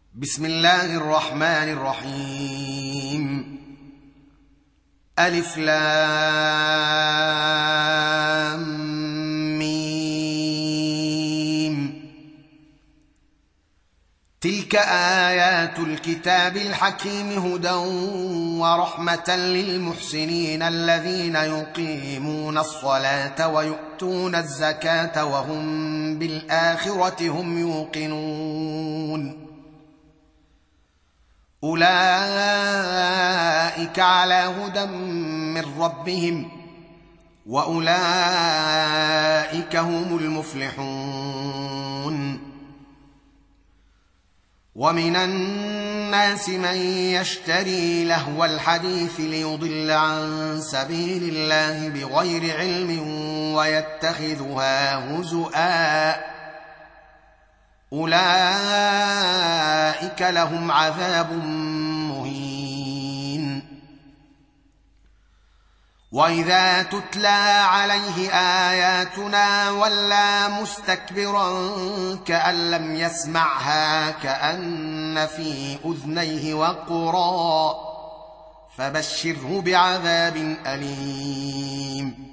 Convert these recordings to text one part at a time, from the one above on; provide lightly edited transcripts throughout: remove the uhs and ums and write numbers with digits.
بسم الله الرحمن الرحيم. ألف لام ميم. تلك آيات الكتاب الحكيم هدى ورحمة للمحسنين الذين يقيمون الصلاة ويؤتون الزكاة وهم بالآخرة هم يوقنون. أولئك على هدى من ربهم وأولئك هم المفلحون. ومن الناس من يشتري لهو الحديث ليضل عن سبيل الله بغير علم ويتخذها هزؤا، أولئك لهم عذاب مهين. وإذا تتلى عليه آياتنا ولى مستكبرا كأن لم يسمعها كأن في أذنيه وقرا، فبشره بعذاب أليم.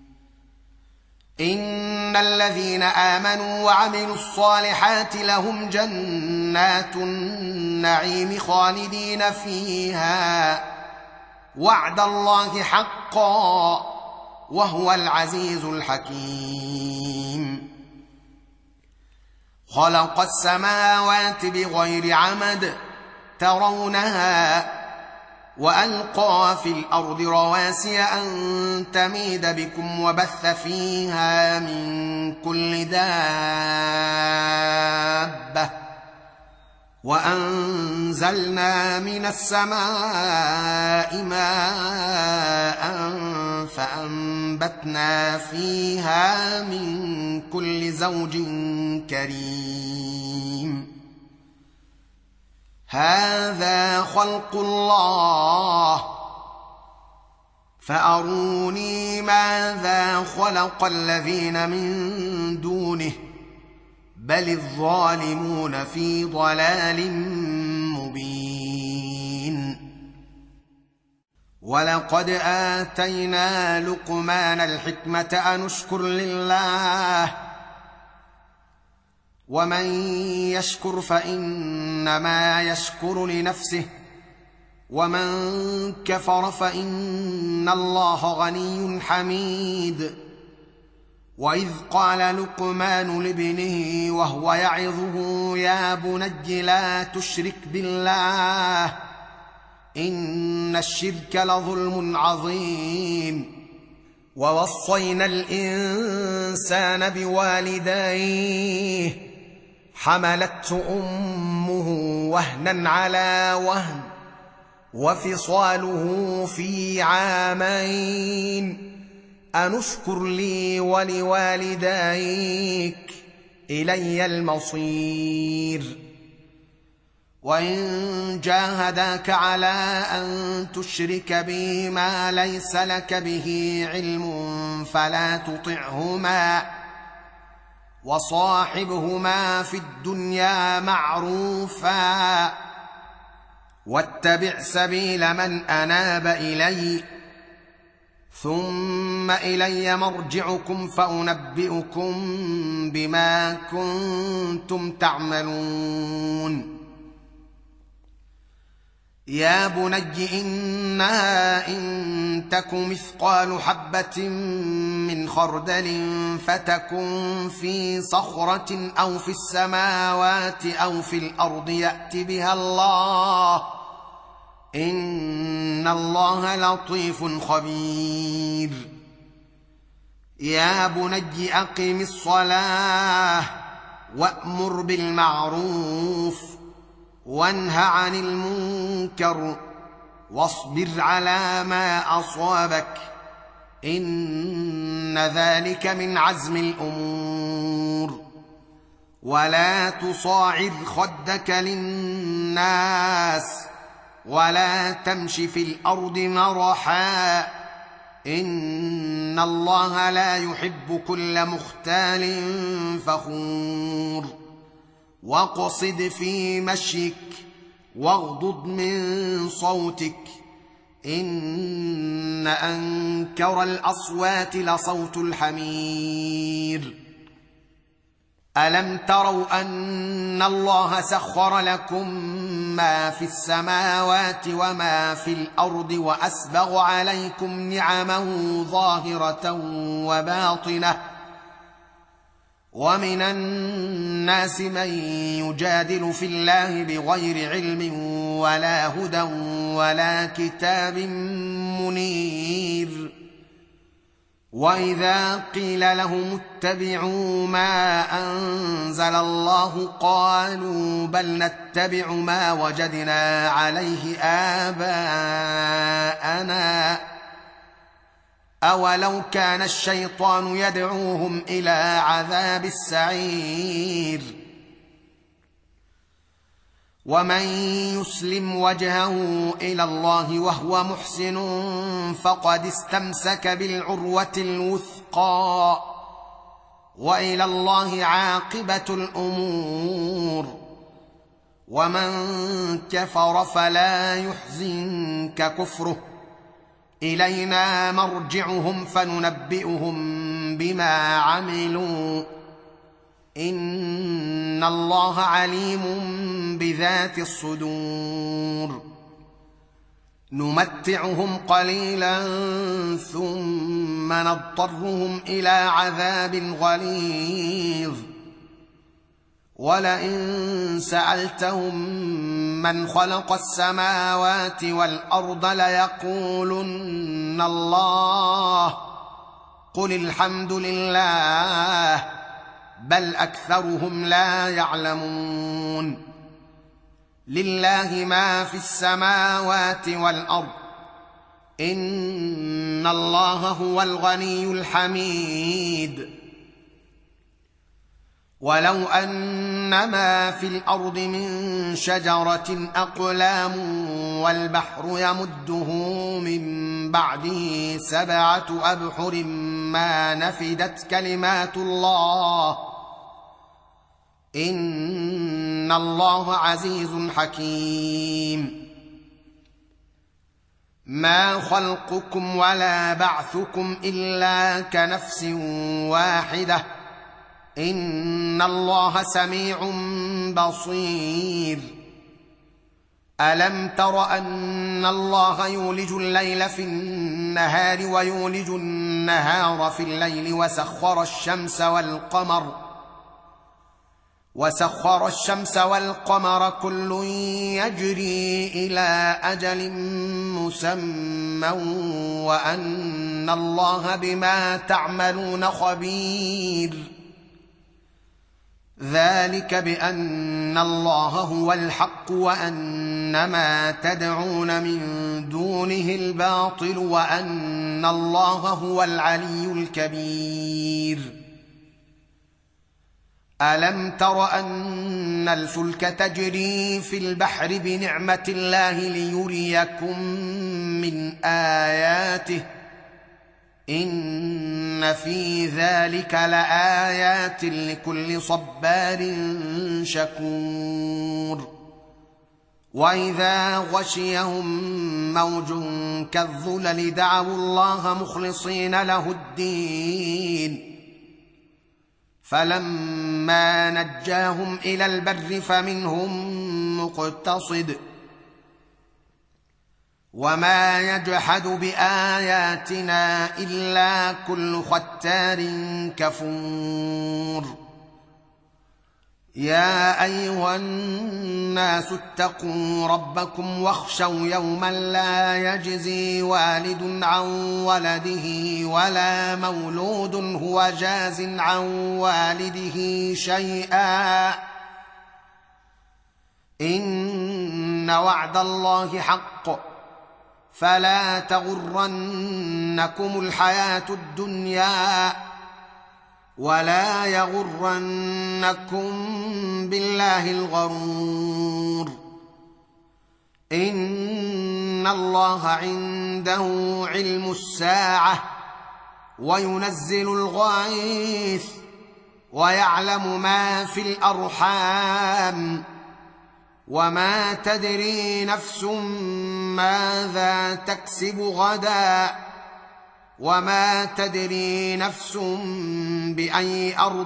إن الذين آمنوا وعملوا الصالحات لهم جنات النعيم خالدين فيها، وعد الله حقا وهو العزيز الحكيم. خلق السماوات بغير عمد ترونها وألقى في الأرض رواسي أن تميد بكم وبث فيها من كل دابة، وأنزلنا من السماء ماء فأنبتنا فيها من كل زوج كريم. هذا خلق الله فأروني ماذا خلق الذين من دونه، بل الظالمون في ضلال مبين. ولقد آتينا لقمان الحكمة أن اشكر لله، ومن يشكر فإنما يشكر لنفسه، ومن كفر فإن الله غني حميد. وإذ قال لقمان لابنه وهو يعظه يا بني لا تشرك بالله إن الشرك لظلم عظيم. ووصينا الإنسان بوالديه حملته أمه وهنا على وهن وفصاله في عامين أن اشكر لي ولوالديك إلي المصير. وإن جاهداك على أن تشرك بي ما ليس لك به علم فلا تطعهما، وصاحبهما في الدنيا معروفا، واتبع سبيل من أناب إلي، ثم إلي مرجعكم فأنبئكم بما كنتم تعملون. يا بني إنها إن تك مثقال حبة من خردل فتكن في صخرة أو في السماوات أو في الأرض يأت بها الله إن الله لطيف خبير. يا بني أقم الصلاة وأمر بالمعروف وانه عن المنكر واصبر على ما أصابك إن ذلك من عزم الأمور. ولا تصاعر خدك للناس ولا تمش في الأرض مرحا إن الله لا يحب كل مختال فخور. واقصد في مشيك واغضض من صوتك إن أنكر الأصوات لصوت الحمير. ألم تروا أن الله سخر لكم ما في السماوات وما في الأرض وأسبغ عليكم نعمه ظاهرة وباطنة ومن الناس من يجادل في الله بغير علم ولا هدى ولا كتاب منير. وإذا قيل لهم اتبعوا ما أنزل الله قالوا بل نتبع ما وجدنا عليه آباءنا أولو كان الشيطان يدعوهم إلى عذاب السعير. ومن يسلم وجهه إلى الله وهو محسن فقد استمسك بالعروة الوثقى وإلى الله عاقبة الأمور. ومن كفر فلا يحزنك كفره إلينا مرجعهم فننبئهم بما عملوا إن الله عليم بذات الصدور. نمتعهم قليلا ثم نضطرهم إلى عذاب غليظ. ولئن سألتهم من خلق السماوات والأرض ليقولن الله قل الحمد لله بل أكثرهم لا يعلمون. لله ما في السماوات والأرض إن الله هو الغني الحميد. ولو أن ما في الأرض من شجرة أقلام والبحر يمده من بعده 7 أبحر ما نفدت كلمات الله إن الله عزيز حكيم. ما خلقكم ولا بعثكم إلا كنفس واحدة إن الله سميع بصير. ألم تر أن الله يولج الليل في النهار ويولج النهار في الليل وسخر الشمس والقمر كل يجري إلى أجل مسمى وأن الله بما تعملون خبير. ذلك بأن الله هو الحق وأن ما تدعون من دونه الباطل وأن الله هو العلي الكبير. ألم تر أن الفلك تجري في البحر بنعمة الله ليريكم من آياته إن في ذلك لآيات لكل صبار شكور. وإذا غشيهم موج كالظلل دعوا الله مخلصين له الدين فلما نجاهم إلى البر فمنهم مقتصد وما يجحد بآياتنا إلا كل ختار كفور. يا أيها الناس اتقوا ربكم واخشوا يوما لا يجزي والد عن ولده ولا مولود هو جاز عن والده شيئا إن وعد الله حق فلا تغرنكم الحياة الدنيا ولا يغرنكم بالله الغرور. إن الله عنده علم الساعة وينزل الغيث ويعلم ما في الارحام وما تدري نفس ماذا تكسب غدا وما تدري نفس باي ارض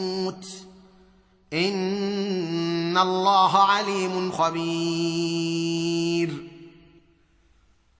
تموت ان الله عليم خبير.